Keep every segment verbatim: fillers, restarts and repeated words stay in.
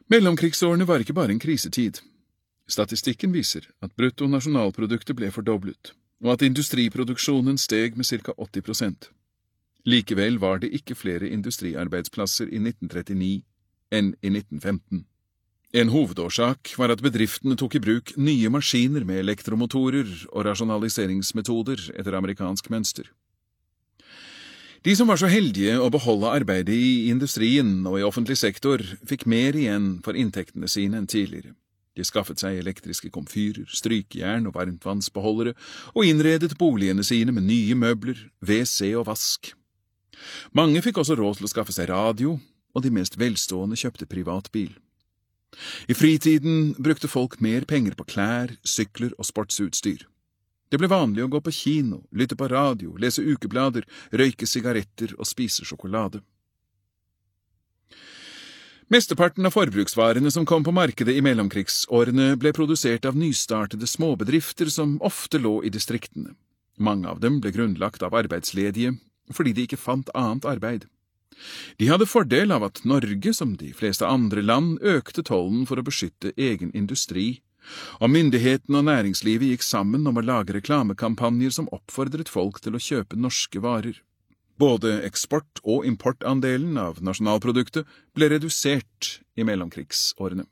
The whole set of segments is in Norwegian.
Mellomkrigsårene var ikke bare en krisetid. Statistikken viser at bruttonasjonalproduktet ble fordoblet, og at industriproduksjonen steg med ca. åtti prosent. Likevel var det ikke flere industriarbeidsplasser i nitten trettini enn i nitten femten. En hovedårsak var at bedriftene tok i bruk nye maskiner med elektromotorer og rasjonaliseringsmetoder etter amerikansk mønster. De som var så heldige å beholde arbeidet i industrien og i offentlig sektor, fikk mer igjen for inntektene sine enn tidligere. De skaffet seg elektriske komfyrer, strykejern og varmtvannsbeholdere, og innredet boligene sine med nye møbler, W C og vask. Mange fikk også råd til å skaffe seg radio, og de mest velstående kjøpte privatbil. I fritiden brukte folk mer penger på klær, sykler og sportsutstyr. Det ble vanlig å gå på kino, lytte på radio, lese ukeblader, røyke sigaretter og spise sjokolade. Mesteparten av forbruksvarene som kom på markedet i mellomkrigsårene ble produsert av nystartede småbedrifter som ofte lå i distriktene. Mange av dem ble grunnlagt av arbeidsledige, fordi de ikke fant annet arbeid. De hadde fordel av at Norge, som de fleste andre land, økte tollen for å beskytte egen industri, og myndighetene og næringslivet gikk sammen om å lage reklamekampanjer som oppfordret folk til å kjøpe norske varer. Både eksport- og importandelen av nasjonalproduktet ble redusert i mellomkrigsårene.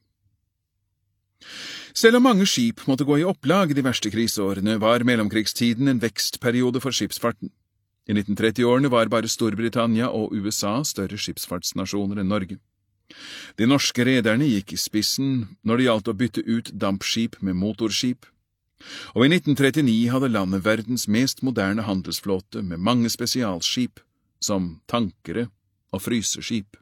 Selv om mange skip måtte gå i opplag de verste kriseårene, var mellomkrigstiden en vekstperiode for skipsfarten. I nitten tretti-årene var bare Storbritannia og U S A større skipsfartsnasjoner enn Norge. De norske rederne gikk i spissen når det gjaldt å bytte ut dampskip med motorskip, og i nitten trettini hadde landet verdens mest moderne handelsflåte med mange spesialskip, som tankere og fryseskip.